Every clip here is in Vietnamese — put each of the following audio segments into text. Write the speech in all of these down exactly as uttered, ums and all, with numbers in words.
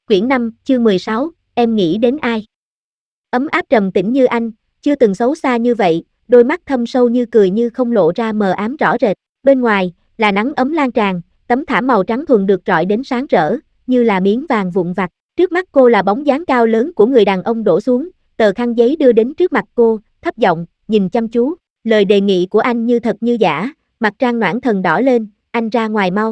Quyển năm, chương mười sáu, em nghĩ đến ai? Ấm áp trầm tĩnh như anh, chưa từng xấu xa như vậy, đôi mắt thâm sâu như cười như không lộ ra mờ ám rõ rệt. Bên ngoài, là nắng ấm lan tràn, tấm thảm màu trắng thuần được rọi đến sáng rỡ, như là miếng vàng vụn vặt. Trước mắt cô là bóng dáng cao lớn của người đàn ông đổ xuống, tờ khăn giấy đưa đến trước mặt cô, thấp giọng, nhìn chăm chú. Lời đề nghị của anh như thật như giả, mặt Trang Noãn Thần đỏ lên, anh ra ngoài mau.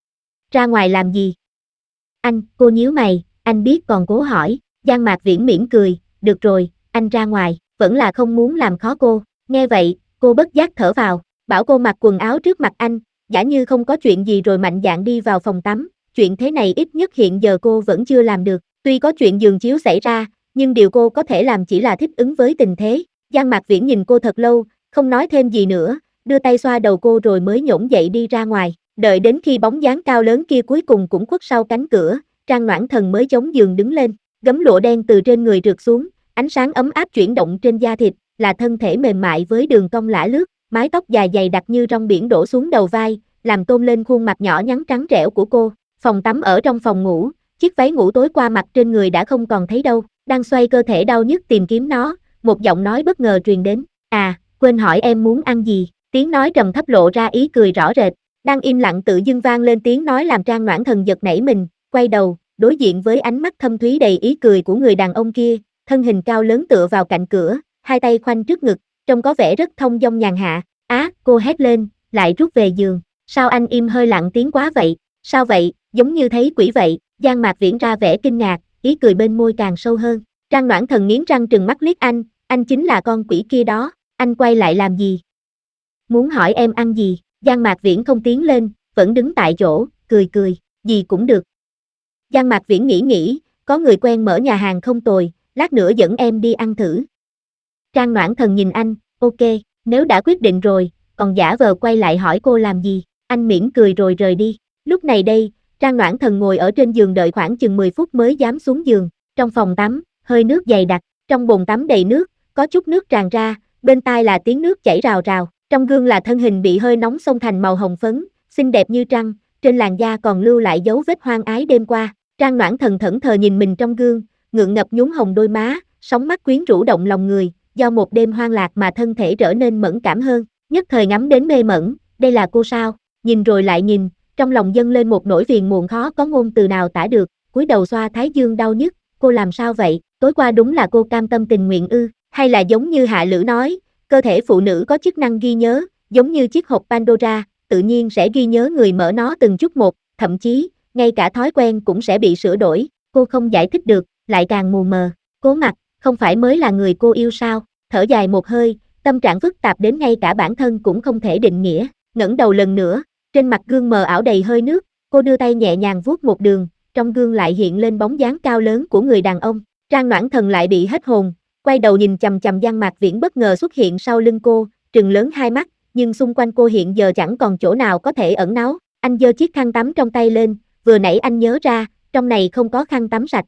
Ra ngoài làm gì? Anh, cô nhíu mày, anh biết còn cố hỏi. Giang Mạc Viễn mỉm cười, được rồi, anh ra ngoài, vẫn là không muốn làm khó cô. Nghe vậy, cô bất giác thở vào, bảo cô mặc quần áo trước mặt anh, giả như không có chuyện gì rồi mạnh dạn đi vào phòng tắm. Chuyện thế này ít nhất hiện giờ cô vẫn chưa làm được. Tuy có chuyện giường chiếu xảy ra, nhưng điều cô có thể làm chỉ là thích ứng với tình thế. Giang Mạc Viễn nhìn cô thật lâu, không nói thêm gì nữa, đưa tay xoa đầu cô rồi mới nhổn dậy đi ra ngoài. Đợi đến khi bóng dáng cao lớn kia cuối cùng cũng khuất sau cánh cửa, Trang Noãn Thần mới chống giường đứng lên, gấm lụa đen từ trên người trượt xuống, ánh sáng ấm áp chuyển động trên da thịt, là thân thể mềm mại với đường cong lả lướt, mái tóc dài dày đặc như rong biển đổ xuống đầu vai, làm tôn lên khuôn mặt nhỏ nhắn trắng trẻo của cô. Phòng tắm ở trong phòng ngủ, chiếc váy ngủ tối qua mặc trên người đã không còn thấy đâu, đang xoay cơ thể đau nhức tìm kiếm nó, một giọng nói bất ngờ truyền đến, à, quên hỏi em muốn ăn gì, tiếng nói trầm thấp lộ ra ý cười rõ rệt. Đang im lặng tự dưng vang lên tiếng nói làm Trang Noãn Thần giật nảy mình, quay đầu, đối diện với ánh mắt thâm thúy đầy ý cười của người đàn ông kia, thân hình cao lớn tựa vào cạnh cửa, hai tay khoanh trước ngực, trông có vẻ rất thông dong nhàn hạ. Á, cô hét lên, lại rút về giường, sao anh im hơi lặng tiếng quá vậy, sao vậy, giống như thấy quỷ vậy. Giang Mạc Viễn ra vẻ kinh ngạc, ý cười bên môi càng sâu hơn. Trang Noãn Thần nghiến răng trừng mắt liếc anh, anh chính là con quỷ kia đó, anh quay lại làm gì? Muốn hỏi em ăn gì? Giang Mạc Viễn không tiến lên, vẫn đứng tại chỗ, cười cười, gì cũng được. Giang Mạc Viễn nghĩ nghĩ, có người quen mở nhà hàng không tồi, lát nữa dẫn em đi ăn thử. Trang Noãn Thần nhìn anh, ok, nếu đã quyết định rồi, còn giả vờ quay lại hỏi cô làm gì, anh mỉm cười rồi rời đi. Lúc này đây, Trang Noãn Thần ngồi ở trên giường đợi khoảng chừng mười phút mới dám xuống giường. Trong phòng tắm, hơi nước dày đặc, trong bồn tắm đầy nước, có chút nước tràn ra, bên tai là tiếng nước chảy rào rào. Trong gương là thân hình bị hơi nóng xông thành màu hồng phấn, xinh đẹp như trăng, trên làn da còn lưu lại dấu vết hoang ái đêm qua. Trang Noãn Thần thẫn thờ nhìn mình trong gương, ngượng ngập nhún hồng đôi má, sóng mắt quyến rũ động lòng người, do một đêm hoang lạc mà thân thể trở nên mẫn cảm hơn, nhất thời ngắm đến mê mẩn, đây là cô sao? Nhìn rồi lại nhìn, trong lòng dâng lên một nỗi phiền muộn khó có ngôn từ nào tả được, cúi đầu xoa thái dương đau nhức, cô làm sao vậy? Tối qua đúng là cô cam tâm tình nguyện ư, hay là giống như Hạ Lữ nói, cơ thể phụ nữ có chức năng ghi nhớ, giống như chiếc hộp Pandora, tự nhiên sẽ ghi nhớ người mở nó từng chút một, thậm chí, ngay cả thói quen cũng sẽ bị sửa đổi. Cô không giải thích được, lại càng mù mờ. Cố Mặc, không phải mới là người cô yêu sao? Thở dài một hơi, tâm trạng phức tạp đến ngay cả bản thân cũng không thể định nghĩa. Ngẩng đầu lần nữa, trên mặt gương mờ ảo đầy hơi nước, cô đưa tay nhẹ nhàng vuốt một đường, trong gương lại hiện lên bóng dáng cao lớn của người đàn ông. Trang Noãn Thần lại bị hết hồn, quay đầu nhìn chằm chằm Giang Mạc Viễn bất ngờ xuất hiện sau lưng cô, trừng lớn hai mắt, nhưng xung quanh cô hiện giờ chẳng còn chỗ nào có thể ẩn náu. Anh giơ chiếc khăn tắm trong tay lên, vừa nãy anh nhớ ra, trong này không có khăn tắm sạch.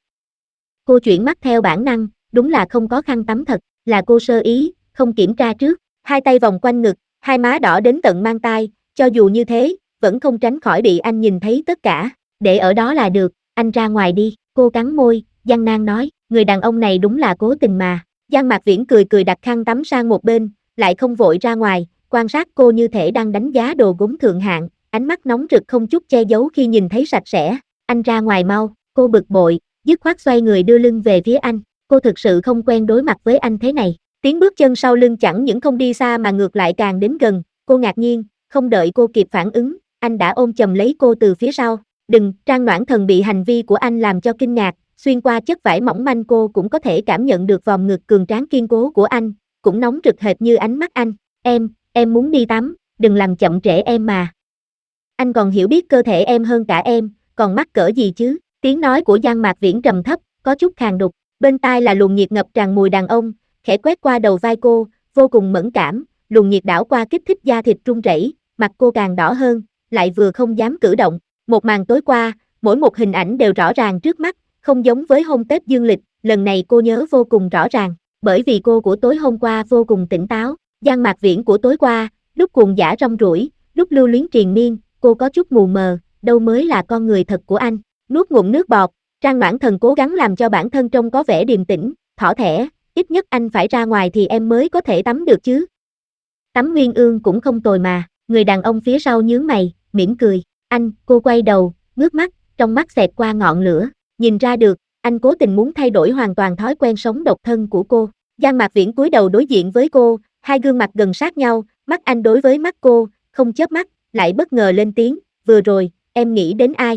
Cô chuyển mắt theo bản năng, đúng là không có khăn tắm thật, là cô sơ ý, không kiểm tra trước. Hai tay vòng quanh ngực, hai má đỏ đến tận mang tai, cho dù như thế, vẫn không tránh khỏi bị anh nhìn thấy tất cả. Để ở đó là được, anh ra ngoài đi. Cô cắn môi, gian nan nói, người đàn ông này đúng là cố tình mà. Giang Mạc Viễn cười cười đặt khăn tắm sang một bên, lại không vội ra ngoài, quan sát cô như thể đang đánh giá đồ gốm thượng hạng, ánh mắt nóng rực không chút che giấu khi nhìn thấy sạch sẽ. Anh ra ngoài mau, cô bực bội, dứt khoát xoay người đưa lưng về phía anh. Cô thực sự không quen đối mặt với anh thế này. Tiếng bước chân sau lưng chẳng những không đi xa mà ngược lại càng đến gần. Cô ngạc nhiên, không đợi cô kịp phản ứng, anh đã ôm chầm lấy cô từ phía sau. Đừng, Trang Noãn Thần bị hành vi của anh làm cho kinh ngạc, xuyên qua chất vải mỏng manh cô cũng có thể cảm nhận được vòng ngực cường tráng kiên cố của anh, cũng nóng rực hệt như ánh mắt anh. Em, em muốn đi tắm, đừng làm chậm trễ em mà. Anh còn hiểu biết cơ thể em hơn cả em, còn mắc cỡ gì chứ? Tiếng nói của Giang Mạc Viễn trầm thấp, có chút khàn đục, bên tai là luồng nhiệt ngập tràn mùi đàn ông, khẽ quét qua đầu vai cô, vô cùng mẫn cảm, luồng nhiệt đảo qua kích thích da thịt run rẩy, mặt cô càng đỏ hơn, lại vừa không dám cử động. Một màn tối qua, mỗi một hình ảnh đều rõ ràng trước mắt, không giống với hôm Tết dương lịch, lần này cô nhớ vô cùng rõ ràng, bởi vì cô của tối hôm qua vô cùng tỉnh táo, Giang Mạc Viễn của tối qua, lúc cuồng dã rong ruổi, lúc lưu luyến triền miên, cô có chút mù mờ, đâu mới là con người thật của anh. Nuốt ngụm nước bọt, Trang Noãn Thần cố gắng làm cho bản thân trông có vẻ điềm tĩnh, thỏ thẻ, ít nhất anh phải ra ngoài thì em mới có thể tắm được chứ. Tắm Nguyên Ương cũng không tồi mà, người đàn ông phía sau nhướng mày, mỉm cười. Anh, cô quay đầu, ngước mắt, trong mắt xẹt qua ngọn lửa, nhìn ra được, anh cố tình muốn thay đổi hoàn toàn thói quen sống độc thân của cô. Giang Mạc Viễn cúi đầu đối diện với cô, hai gương mặt gần sát nhau, mắt anh đối với mắt cô, không chớp mắt, lại bất ngờ lên tiếng, vừa rồi, em nghĩ đến ai?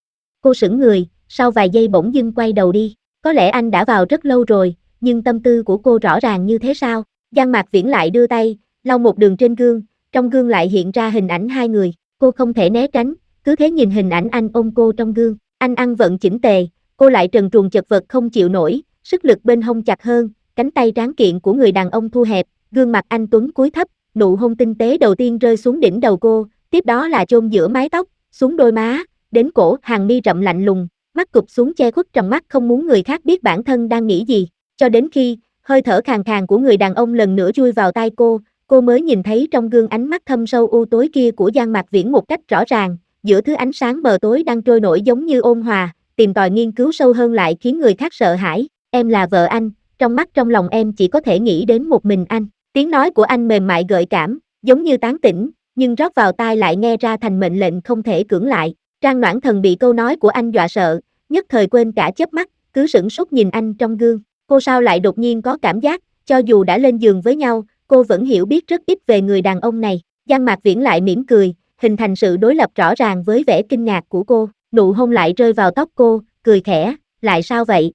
Cô sững người, sau vài giây bỗng dưng quay đầu đi, có lẽ anh đã vào rất lâu rồi, nhưng tâm tư của cô rõ ràng như thế sao? Giang Mạc Viễn lại đưa tay, lau một đường trên gương, trong gương lại hiện ra hình ảnh hai người, cô không thể né tránh, cứ thế nhìn hình ảnh anh ôm cô trong gương, anh ăn vận chỉnh tề, cô lại trần truồng chật vật không chịu nổi, sức lực bên hông chặt hơn, cánh tay tráng kiện của người đàn ông thu hẹp, gương mặt anh tuấn cúi thấp, nụ hôn tinh tế đầu tiên rơi xuống đỉnh đầu cô, tiếp đó là chôn giữa mái tóc, xuống đôi má, đến cổ, hàng mi rậm lạnh lùng, mắt cụp xuống che khuất tròng mắt không muốn người khác biết bản thân đang nghĩ gì, cho đến khi, hơi thở khàn khàn của người đàn ông lần nữa chui vào tai cô, cô mới nhìn thấy trong gương ánh mắt thâm sâu u tối kia của Giang Mạc Viễn một cách rõ ràng, giữa thứ ánh sáng mờ tối đang trôi nổi giống như ôn hòa, tìm tòi nghiên cứu sâu hơn lại khiến người khác sợ hãi, em là vợ anh, trong mắt trong lòng em chỉ có thể nghĩ đến một mình anh, tiếng nói của anh mềm mại gợi cảm, giống như tán tỉnh, nhưng rót vào tai lại nghe ra thành mệnh lệnh không thể cưỡng lại. Trang Noãn Thần bị câu nói của anh dọa sợ, nhất thời quên cả chớp mắt, cứ sửng sốt nhìn anh trong gương, cô sao lại đột nhiên có cảm giác, cho dù đã lên giường với nhau, cô vẫn hiểu biết rất ít về người đàn ông này. Giang Mạc Viễn lại mỉm cười, hình thành sự đối lập rõ ràng với vẻ kinh ngạc của cô, nụ hôn lại rơi vào tóc cô, cười khẽ, lại sao vậy?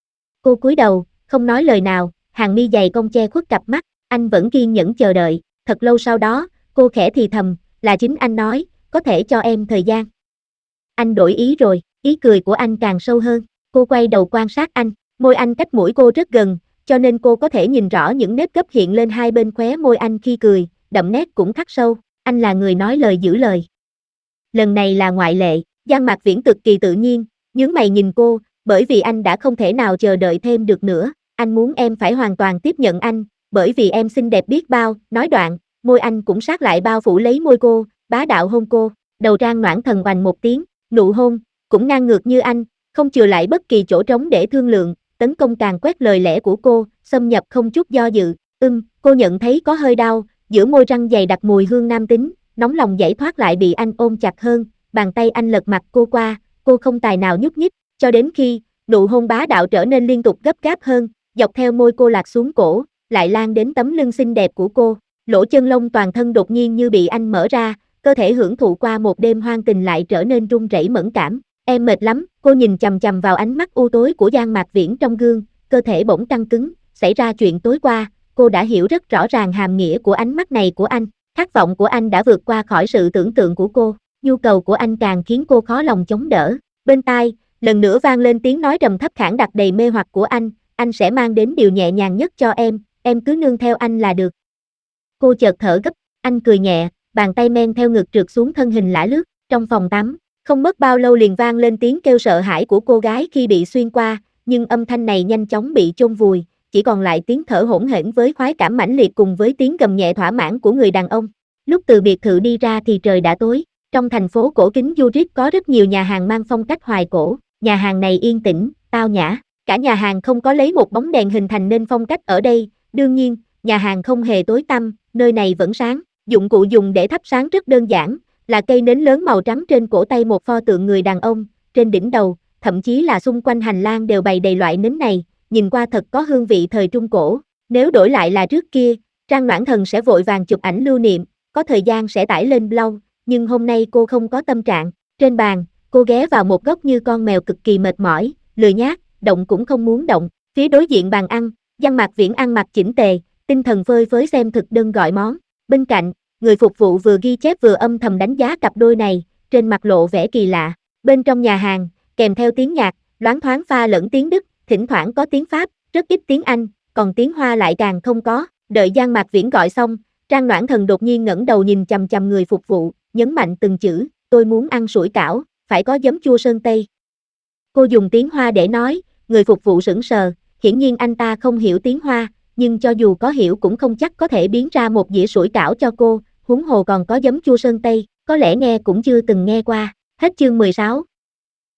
Cô cúi đầu, không nói lời nào, hàng mi dày cong che khuất cặp mắt, anh vẫn kiên nhẫn chờ đợi, thật lâu sau đó, cô khẽ thì thầm, là chính anh nói, có thể cho em thời gian. Anh đổi ý rồi, ý cười của anh càng sâu hơn, cô quay đầu quan sát anh, môi anh cách mũi cô rất gần, cho nên cô có thể nhìn rõ những nếp gấp hiện lên hai bên khóe môi anh khi cười, đậm nét cũng khắc sâu, anh là người nói lời giữ lời. Lần này là ngoại lệ, Giang Mạc Viễn cực kỳ tự nhiên, nhướng mày nhìn cô, bởi vì anh đã không thể nào chờ đợi thêm được nữa, anh muốn em phải hoàn toàn tiếp nhận anh, bởi vì em xinh đẹp biết bao, nói đoạn, môi anh cũng sát lại bao phủ lấy môi cô, bá đạo hôn cô, đầu Trang Noãn Thần oành một tiếng, nụ hôn, cũng ngang ngược như anh, không chừa lại bất kỳ chỗ trống để thương lượng, tấn công càng quét lời lẽ của cô, xâm nhập không chút do dự, ưm, cô nhận thấy có hơi đau, giữa môi răng dày đặc mùi hương nam tính, nóng lòng giải thoát lại bị anh ôm chặt hơn, bàn tay anh lật mặt cô qua, cô không tài nào nhúc nhích, cho đến khi, nụ hôn bá đạo trở nên liên tục gấp gáp hơn, dọc theo môi cô lạc xuống cổ, lại lan đến tấm lưng xinh đẹp của cô, lỗ chân lông toàn thân đột nhiên như bị anh mở ra, cơ thể hưởng thụ qua một đêm hoang tình lại trở nên run rẩy mẫn cảm, em mệt lắm, cô nhìn chằm chằm vào ánh mắt u tối của Giang Mạc Viễn trong gương, cơ thể bỗng căng cứng, xảy ra chuyện tối qua, cô đã hiểu rất rõ ràng hàm nghĩa của ánh mắt này của anh, khát vọng của anh đã vượt qua khỏi sự tưởng tượng của cô, nhu cầu của anh càng khiến cô khó lòng chống đỡ, bên tai, lần nữa vang lên tiếng nói trầm thấp khản đặc đầy mê hoặc của anh, anh sẽ mang đến điều nhẹ nhàng nhất cho em, em cứ nương theo anh là được. Cô chợt thở gấp, anh cười nhẹ, bàn tay men theo ngực trượt xuống thân hình lả lướt, trong phòng tắm, không mất bao lâu liền vang lên tiếng kêu sợ hãi của cô gái khi bị xuyên qua, nhưng âm thanh này nhanh chóng bị chôn vùi, chỉ còn lại tiếng thở hỗn hển với khoái cảm mãnh liệt cùng với tiếng gầm nhẹ thỏa mãn của người đàn ông. Lúc từ biệt thự đi ra thì trời đã tối, trong thành phố cổ kính Zurich có rất nhiều nhà hàng mang phong cách hoài cổ, nhà hàng này yên tĩnh, tao nhã, cả nhà hàng không có lấy một bóng đèn hình thành nên phong cách ở đây, đương nhiên, nhà hàng không hề tối tăm, nơi này vẫn sáng, dụng cụ dùng để thắp sáng rất đơn giản, là cây nến lớn màu trắng trên cổ tay một pho tượng người đàn ông, trên đỉnh đầu, thậm chí là xung quanh hành lang đều bày đầy loại nến này, nhìn qua thật có hương vị thời Trung Cổ, nếu đổi lại là trước kia, Trang Noãn Thần sẽ vội vàng chụp ảnh lưu niệm, có thời gian sẽ tải lên blog, nhưng hôm nay cô không có tâm trạng, trên bàn, cô ghé vào một góc như con mèo cực kỳ mệt mỏi, lười nhác, động cũng không muốn động, phía đối diện bàn ăn, Giang Mạc Viễn ăn mặc chỉnh tề, tinh thần phơi phới xem thực đơn gọi món, bên cạnh, người phục vụ vừa ghi chép vừa âm thầm đánh giá cặp đôi này, trên mặt lộ vẻ kỳ lạ, bên trong nhà hàng, kèm theo tiếng nhạc, loáng thoáng pha lẫn tiếng Đức, thỉnh thoảng có tiếng Pháp, rất ít tiếng Anh, còn tiếng Hoa lại càng không có, đợi Giang Mạc Viễn gọi xong, Trang Noãn Thần đột nhiên ngẩng đầu nhìn chằm chằm người phục vụ, nhấn mạnh từng chữ, tôi muốn ăn sủi cảo, phải có giấm chua sơn tây. Cô dùng tiếng Hoa để nói, người phục vụ sững sờ, hiển nhiên anh ta không hiểu tiếng Hoa, nhưng cho dù có hiểu cũng không chắc có thể biến ra một dĩa sủi cảo cho cô, huống hồ còn có giấm chua sơn tây, có lẽ nghe cũng chưa từng nghe qua. Hết chương mười sáu.